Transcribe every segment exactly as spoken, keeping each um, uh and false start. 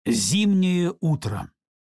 Зимнее утро.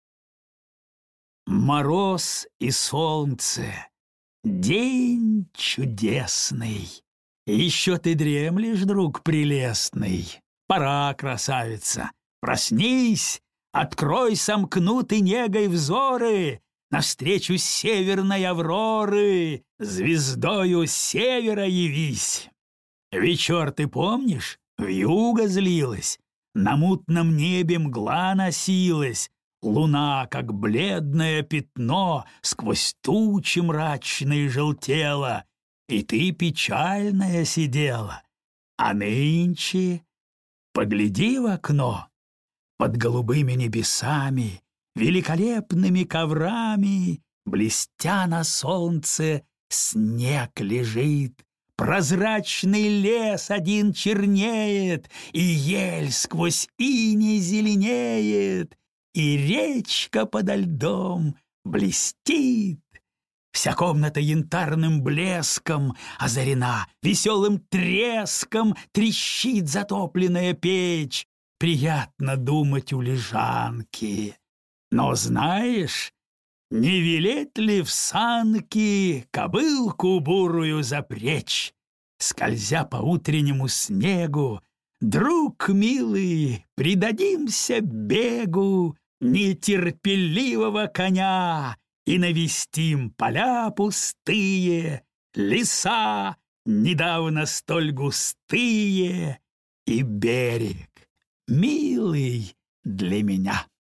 Мороз и солнце, день чудесный. Еще ты дремлешь, друг прелестный. Пора, красавица, проснись, открой сомкнуты негой взоры навстречу северной авроры, звездою севера явись. Вечер, ты помнишь, вьюга злилась, на мутном небе мгла носилась, луна, как бледное пятно, сквозь тучи мрачные желтела, и ты печальная сидела. А нынче погляди в окно, под голубыми небесами, великолепными коврами, блестя на солнце, снег лежит. Прозрачный лес один чернеет, и ель сквозь иней зеленеет, и речка подо льдом блестит. Вся комната янтарным блеском озарена, веселым треском трещит затопленная печь. Приятно думать у лежанки. Но знаешь, не велеть ли в санки кобылку бурую запречь? Скользя по утреннему снегу, друг милый, предадимся бегу нетерпеливого коня и навестим поля пустые, леса, недавно столь густые, и берег, милый для меня.